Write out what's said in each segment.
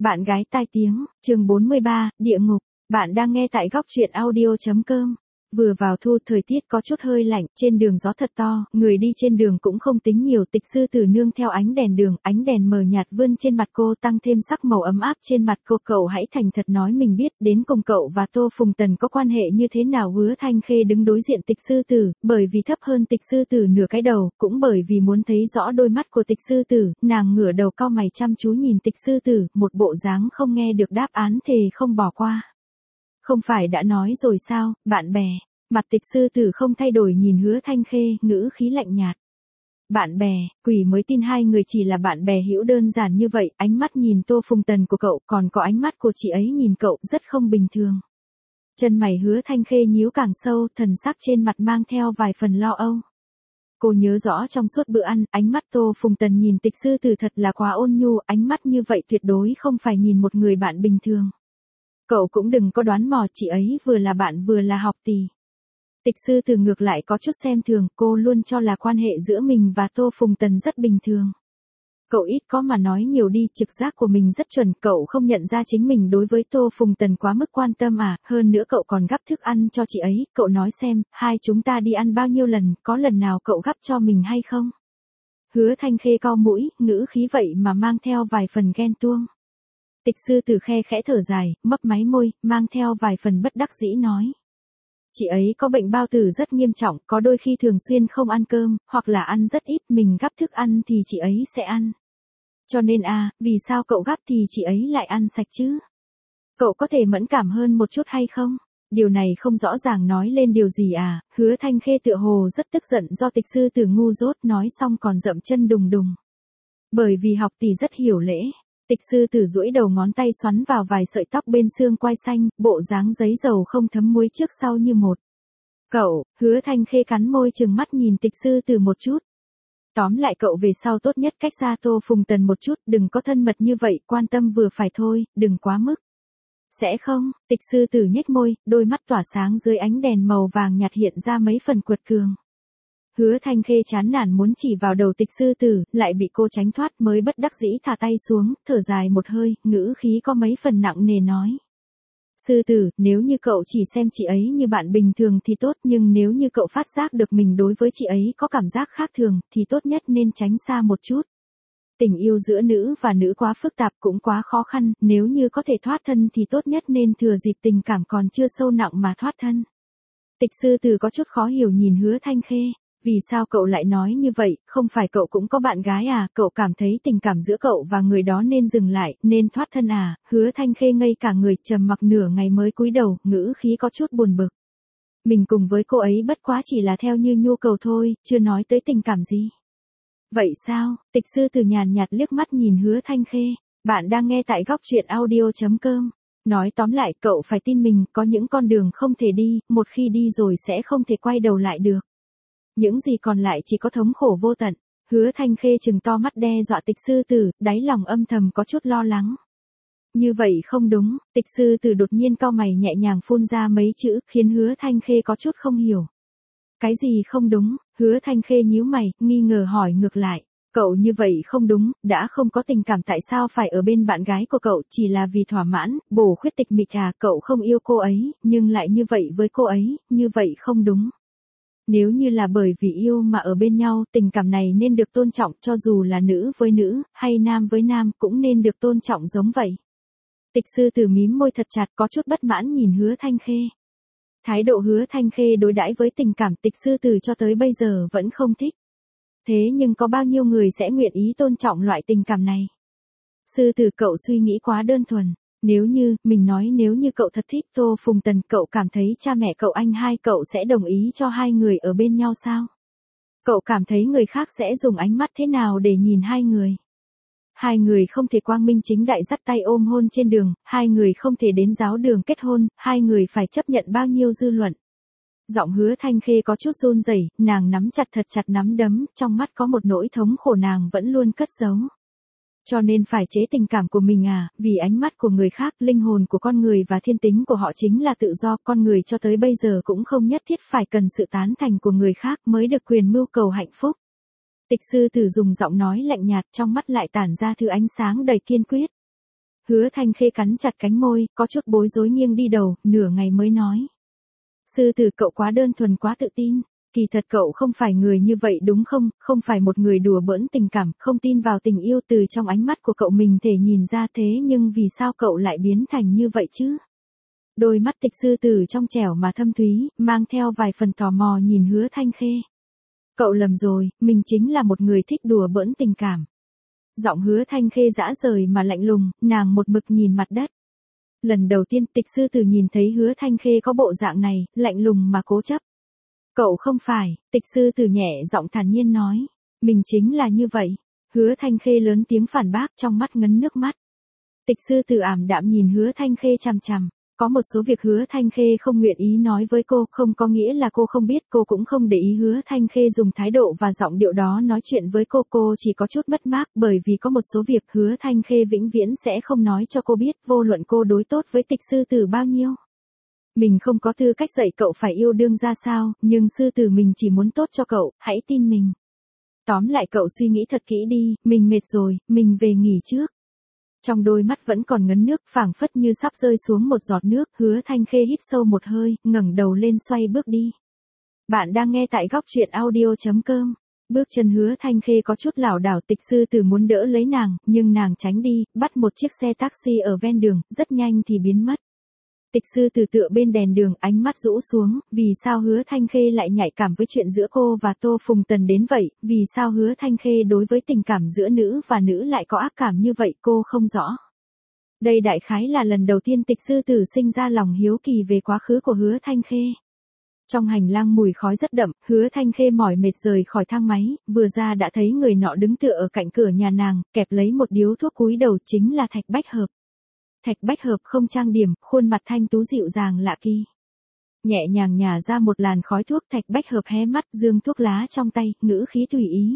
Bạn gái tai tiếng, chương 43, địa ngục. Bạn đang nghe tại góc truyện audio.com. Vừa vào thu, thời tiết có chút hơi lạnh, trên đường gió thật to, người đi trên đường cũng không tính nhiều. Tịch sư tử nương theo ánh đèn đường, ánh đèn mờ nhạt vươn trên mặt cô, tăng thêm sắc màu ấm áp trên mặt cô. Cậu hãy thành thật nói mình biết, đến cùng cậu và Tô Phùng Tần có quan hệ như thế nào? Hứa Thanh Khê đứng đối diện tịch sư tử, bởi vì thấp hơn tịch sư tử nửa cái đầu, cũng bởi vì muốn thấy rõ đôi mắt của tịch sư tử, nàng ngửa đầu cau mày chăm chú nhìn tịch sư tử, một bộ dáng không nghe được đáp án thề không bỏ qua. Không phải đã nói rồi sao, bạn bè. Mặt tịch sư tử không thay đổi nhìn Hứa Thanh Khê, ngữ khí lạnh nhạt. Bạn bè, quỷ mới tin hai người chỉ là bạn bè hữu đơn giản như vậy. Ánh mắt nhìn Tô Phùng Tần của cậu, còn có ánh mắt của chị ấy nhìn cậu, rất không bình thường. Chân mày Hứa Thanh Khê nhíu càng sâu, thần sắc trên mặt mang theo vài phần lo âu. Cô nhớ rõ trong suốt bữa ăn, ánh mắt Tô Phùng Tần nhìn tịch sư tử thật là quá ôn nhu, ánh mắt như vậy tuyệt đối không phải nhìn một người bạn bình thường. Cậu cũng đừng có đoán mò, chị ấy vừa là bạn vừa là học tỷ. Tịch sư tử ngược lại có chút xem thường, cô luôn cho là quan hệ giữa mình và Tô Phùng Tần rất bình thường. Cậu ít có mà nói nhiều đi, trực giác của mình rất chuẩn, cậu không nhận ra chính mình đối với Tô Phùng Tần quá mức quan tâm à, hơn nữa cậu còn gắp thức ăn cho chị ấy, cậu nói xem, hai chúng ta đi ăn bao nhiêu lần, có lần nào cậu gắp cho mình hay không? Hứa Thanh Khê cau mũi, ngữ khí vậy mà mang theo vài phần ghen tuông. Tịch sư tử khe khẽ thở dài, mấp máy môi, mang theo vài phần bất đắc dĩ nói. Chị ấy có bệnh bao tử rất nghiêm trọng, có đôi khi thường xuyên không ăn cơm, hoặc là ăn rất ít, mình gắp thức ăn thì chị ấy sẽ ăn. Cho nên vì sao cậu gắp thì chị ấy lại ăn sạch chứ? Cậu có thể mẫn cảm hơn một chút hay không? Điều này không rõ ràng nói lên điều gì à? Hứa Thanh Khê tựa hồ rất tức giận do tịch sư tử ngu dốt, nói xong còn dậm chân đùng đùng. Bởi vì học tỷ rất hiểu lễ. Tịch sư tử duỗi đầu ngón tay xoắn vào vài sợi tóc bên xương quai xanh, bộ dáng giấy dầu không thấm muối trước sau như một. Cậu, Hứa Thanh Khê cắn môi trừng mắt nhìn tịch sư tử một chút. Tóm lại cậu về sau tốt nhất cách xa Tô Phùng Tần một chút, đừng có thân mật như vậy, quan tâm vừa phải thôi, đừng quá mức. Sẽ không, tịch sư tử nhếch môi, đôi mắt tỏa sáng dưới ánh đèn màu vàng nhạt hiện ra mấy phần quật cường. Hứa Thanh Khê chán nản muốn chỉ vào đầu tịch sư tử, lại bị cô tránh thoát mới bất đắc dĩ thả tay xuống, thở dài một hơi, ngữ khí có mấy phần nặng nề nói. Sư tử, nếu như cậu chỉ xem chị ấy như bạn bình thường thì tốt, nhưng nếu như cậu phát giác được mình đối với chị ấy có cảm giác khác thường, thì tốt nhất nên tránh xa một chút. Tình yêu giữa nữ và nữ quá phức tạp cũng quá khó khăn, nếu như có thể thoát thân thì tốt nhất nên thừa dịp tình cảm còn chưa sâu nặng mà thoát thân. Tịch sư tử có chút khó hiểu nhìn Hứa Thanh Khê. Vì sao cậu lại nói như vậy, không phải cậu cũng có bạn gái à, cậu cảm thấy tình cảm giữa cậu và người đó nên dừng lại, nên thoát thân à? Hứa Thanh Khê ngây cả người, trầm mặc nửa ngày mới cúi đầu, ngữ khí có chút buồn bực. Mình cùng với cô ấy bất quá chỉ là theo như nhu cầu thôi, chưa nói tới tình cảm gì. Vậy sao? Tịch sư tử nhàn nhạt liếc mắt nhìn Hứa Thanh Khê. Bạn đang nghe tại góc truyện audio.com. Nói tóm lại, cậu phải tin mình, có những con đường không thể đi, một khi đi rồi sẽ không thể quay đầu lại được. Những gì còn lại chỉ có thống khổ vô tận. Hứa Thanh Khê trừng to mắt đe dọa tịch sư tử, đáy lòng âm thầm có chút lo lắng. Như vậy không đúng, tịch sư tử đột nhiên cau mày nhẹ nhàng phun ra mấy chữ, khiến Hứa Thanh Khê có chút không hiểu. Cái gì không đúng? Hứa Thanh Khê nhíu mày, nghi ngờ hỏi ngược lại. Cậu như vậy không đúng, đã không có tình cảm tại sao phải ở bên bạn gái của cậu, chỉ là vì thỏa mãn, bổ khuyết tịch mịch à, cậu không yêu cô ấy, nhưng lại như vậy với cô ấy, như vậy không đúng. Nếu như là bởi vì yêu mà ở bên nhau, tình cảm này nên được tôn trọng, cho dù là nữ với nữ, hay nam với nam, cũng nên được tôn trọng giống vậy. Tịch sư tử mím môi thật chặt, có chút bất mãn nhìn Hứa Thanh Khê. Thái độ Hứa Thanh Khê đối đãi với tình cảm tịch sư tử cho tới bây giờ vẫn không thích. Thế nhưng có bao nhiêu người sẽ nguyện ý tôn trọng loại tình cảm này? Sư tử, cậu suy nghĩ quá đơn thuần. Nếu như cậu thật thích Tô Phùng Tần, cậu cảm thấy cha mẹ cậu anh hai cậu sẽ đồng ý cho hai người ở bên nhau sao? Cậu cảm thấy người khác sẽ dùng ánh mắt thế nào để nhìn hai người? Hai người không thể quang minh chính đại dắt tay ôm hôn trên đường, hai người không thể đến giáo đường kết hôn, hai người phải chấp nhận bao nhiêu dư luận? Giọng Hứa Thanh Khê có chút run rẩy, nàng nắm chặt thật chặt nắm đấm, trong mắt có một nỗi thống khổ nàng vẫn luôn cất giấu. Cho nên phải chế tình cảm của mình à, vì ánh mắt của người khác, linh hồn của con người và thiên tính của họ chính là tự do, con người cho tới bây giờ cũng không nhất thiết phải cần sự tán thành của người khác mới được quyền mưu cầu hạnh phúc. Tịch sư tử dùng giọng nói lạnh nhạt, trong mắt lại tản ra thứ ánh sáng đầy kiên quyết. Hứa Thanh Khê cắn chặt cánh môi, có chút bối rối nghiêng đi đầu, nửa ngày mới nói. Sư tử cậu quá đơn thuần quá tự tin. Kỳ thật cậu không phải người như vậy đúng không, không phải một người đùa bỡn tình cảm, không tin vào tình yêu từ trong ánh mắt của cậu mình thể nhìn ra thế nhưng vì sao cậu lại biến thành như vậy chứ? Đôi mắt Tịch sư tử trong trẻo mà thâm thúy, mang theo vài phần tò mò nhìn Hứa Thanh Khê. Cậu lầm rồi, mình chính là một người thích đùa bỡn tình cảm. Giọng Hứa Thanh Khê dã rời mà lạnh lùng, nàng một mực nhìn mặt đất. Lần đầu tiên Tịch sư tử nhìn thấy Hứa Thanh Khê có bộ dạng này, lạnh lùng mà cố chấp. Cậu không phải, Tịch sư tử nhẹ giọng thản nhiên nói. Mình chính là như vậy. Hứa Thanh Khê lớn tiếng phản bác trong mắt ngấn nước mắt. Tịch sư tử ảm đạm nhìn Hứa Thanh Khê chằm chằm. Có một số việc Hứa Thanh Khê không nguyện ý nói với cô, không có nghĩa là cô không biết, cô cũng không để ý Hứa Thanh Khê dùng thái độ và giọng điệu đó nói chuyện với cô chỉ có chút mất mát bởi vì có một số việc Hứa Thanh Khê vĩnh viễn sẽ không nói cho cô biết, vô luận cô đối tốt với Tịch sư tử bao nhiêu. Mình không có tư cách dạy cậu phải yêu đương ra sao, nhưng sư tử mình chỉ muốn tốt cho cậu, hãy tin mình. Tóm lại cậu suy nghĩ thật kỹ đi, mình mệt rồi, mình về nghỉ trước. Trong đôi mắt vẫn còn ngấn nước, phảng phất như sắp rơi xuống một giọt nước, Hứa Thanh Khê hít sâu một hơi, ngẩng đầu lên xoay bước đi. Bạn đang nghe tại góc truyện audio.com. Bước chân Hứa Thanh Khê có chút lảo đảo, Tịch sư tử muốn đỡ lấy nàng, nhưng nàng tránh đi, bắt một chiếc xe taxi ở ven đường, rất nhanh thì biến mất. Tịch sư tử tựa bên đèn đường, ánh mắt rũ xuống, vì sao Hứa Thanh Khê lại nhạy cảm với chuyện giữa cô và Tô Phùng Tần đến vậy, vì sao Hứa Thanh Khê đối với tình cảm giữa nữ và nữ lại có ác cảm như vậy, cô không rõ. Đây đại khái là lần đầu tiên Tịch sư tử sinh ra lòng hiếu kỳ về quá khứ của Hứa Thanh Khê. Trong hành lang mùi khói rất đậm, Hứa Thanh Khê mỏi mệt rời khỏi thang máy, vừa ra đã thấy người nọ đứng tựa ở cạnh cửa nhà nàng, kẹp lấy một điếu thuốc cúi đầu, chính là Thạch Bách Hợp. Thạch Bách Hợp không trang điểm, khuôn mặt thanh tú dịu dàng lạ kỳ. Nhẹ nhàng nhả ra một làn khói thuốc, Thạch Bách Hợp hé mắt, giương thuốc lá trong tay, ngữ khí tùy ý.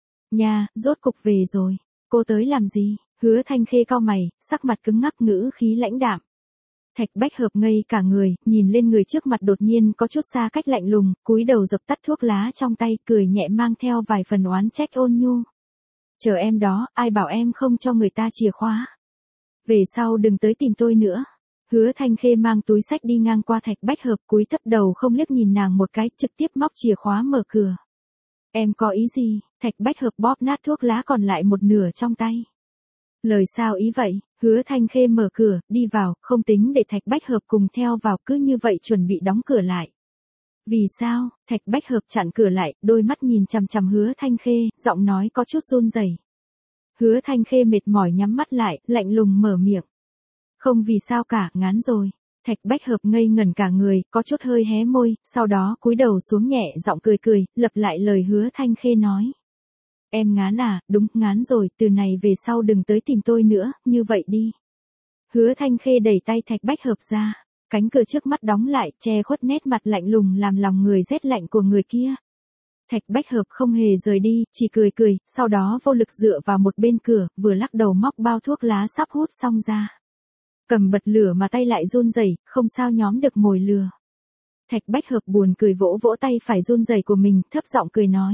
Nha, rốt cục về rồi. Cô tới làm gì? Hứa Thanh Khê cau mày, sắc mặt cứng ngắc, ngữ khí lãnh đạm. Thạch Bách Hợp ngây cả người, nhìn lên người trước mặt đột nhiên có chút xa cách lạnh lùng, cúi đầu dập tắt thuốc lá trong tay, cười nhẹ mang theo vài phần oán trách ôn nhu. Chờ em đó, ai bảo em không cho người ta chìa khóa. Về sau đừng tới tìm tôi nữa. Hứa Thanh Khê mang túi sách đi ngang qua Thạch Bách Hợp, cúi thấp đầu không liếc nhìn nàng một cái, trực tiếp móc chìa khóa mở cửa. Em có ý gì? Thạch Bách Hợp bóp nát thuốc lá còn lại một nửa trong tay. Lời sao ý vậy? Hứa Thanh Khê mở cửa, đi vào, không tính để Thạch Bách Hợp cùng theo vào, cứ như vậy chuẩn bị đóng cửa lại. Vì sao? Thạch Bách Hợp chặn cửa lại, đôi mắt nhìn chằm chằm Hứa Thanh Khê, giọng nói có chút run rẩy. Hứa Thanh Khê mệt mỏi nhắm mắt lại, lạnh lùng mở miệng. Không vì sao cả, ngán rồi. Thạch Bách Hợp ngây ngẩn cả người, có chút hơi hé môi, sau đó cúi đầu xuống nhẹ giọng cười cười, lặp lại lời Hứa Thanh Khê nói. Em ngán à, đúng, ngán rồi, từ này về sau đừng tới tìm tôi nữa, như vậy đi. Hứa Thanh Khê đẩy tay Thạch Bách Hợp ra, cánh cửa trước mắt đóng lại, che khuất nét mặt lạnh lùng làm lòng người rét lạnh của người kia. Thạch Bách Hợp không hề rời đi, chỉ cười cười, sau đó vô lực dựa vào một bên cửa, vừa lắc đầu móc bao thuốc lá sắp hút xong ra. Cầm bật lửa mà tay lại run rẩy, không sao nhóm được mồi lửa. Thạch Bách Hợp buồn cười vỗ vỗ tay phải run rẩy của mình, thấp giọng cười nói.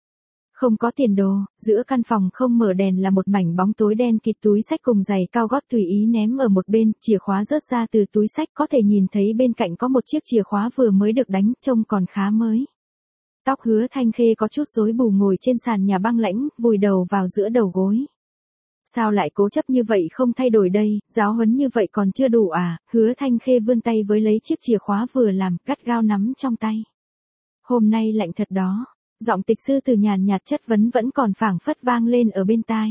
Không có tiền đồ, giữa căn phòng không mở đèn là một mảnh bóng tối đen kịt, túi sách cùng giày cao gót tùy ý ném ở một bên, chìa khóa rớt ra từ túi sách, có thể nhìn thấy bên cạnh có một chiếc chìa khóa vừa mới được đánh, trông còn khá mới. Tóc Hứa Thanh Khê có chút rối bù ngồi trên sàn nhà băng lãnh, vùi đầu vào giữa đầu gối. Sao lại cố chấp như vậy không thay đổi đây, giáo huấn như vậy còn chưa đủ à? Hứa Thanh Khê vươn tay với lấy chiếc chìa khóa vừa làm, gắt gao nắm trong tay. Hôm nay lạnh thật đó. Giọng Tịch sư từ nhàn nhạt chất vấn vẫn còn phảng phất vang lên ở bên tai.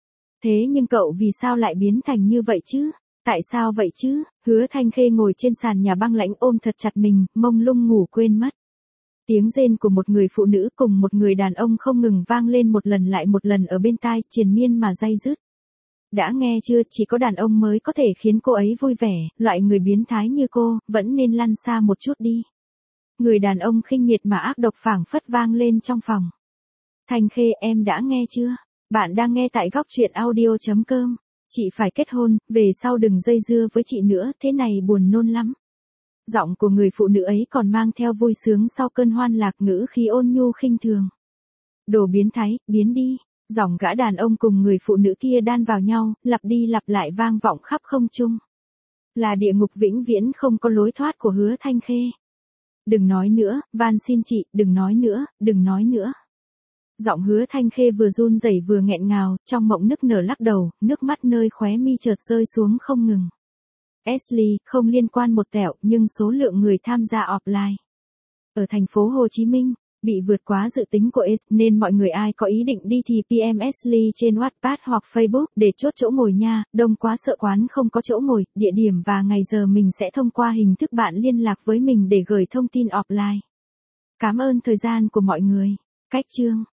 Thế nhưng cậu vì sao lại biến thành như vậy chứ? Tại sao vậy chứ? Hứa Thanh Khê ngồi trên sàn nhà băng lãnh ôm thật chặt mình, mông lung ngủ quên mất. Tiếng rên của một người phụ nữ cùng một người đàn ông không ngừng vang lên một lần lại một lần ở bên tai, triền miên mà day dứt. Đã nghe chưa, chỉ có đàn ông mới có thể khiến cô ấy vui vẻ, loại người biến thái như cô, vẫn nên lăn xa một chút đi. Người đàn ông khinh miệt mà ác độc phảng phất vang lên trong phòng. Thanh Khê, em đã nghe chưa? Bạn đang nghe tại góc truyện audio.com. Chị phải kết hôn, về sau đừng dây dưa với chị nữa, thế này buồn nôn lắm. Giọng của người phụ nữ ấy còn mang theo vui sướng sau cơn hoan lạc, ngữ khí ôn nhu khinh thường. Đồ biến thái, biến đi. Giọng gã đàn ông cùng người phụ nữ kia đan vào nhau, lặp đi lặp lại vang vọng khắp không trung. Là địa ngục vĩnh viễn không có lối thoát của Hứa Thanh Khê. Đừng nói nữa, van xin chị, đừng nói nữa, đừng nói nữa. Giọng Hứa Thanh Khê vừa run rẩy vừa nghẹn ngào, trong mộng nức nở lắc đầu, nước mắt nơi khóe mi chợt rơi xuống không ngừng. Ashley, không liên quan một tẹo, nhưng số lượng người tham gia offline ở thành phố Hồ Chí Minh bị vượt quá dự tính của S, nên mọi người ai có ý định đi thì PM Ashley trên WhatsApp hoặc Facebook để chốt chỗ ngồi nha, đông quá sợ quán không có chỗ ngồi, địa điểm và ngày giờ mình sẽ thông qua hình thức bạn liên lạc với mình để gửi thông tin offline. Cảm ơn thời gian của mọi người. Cách chương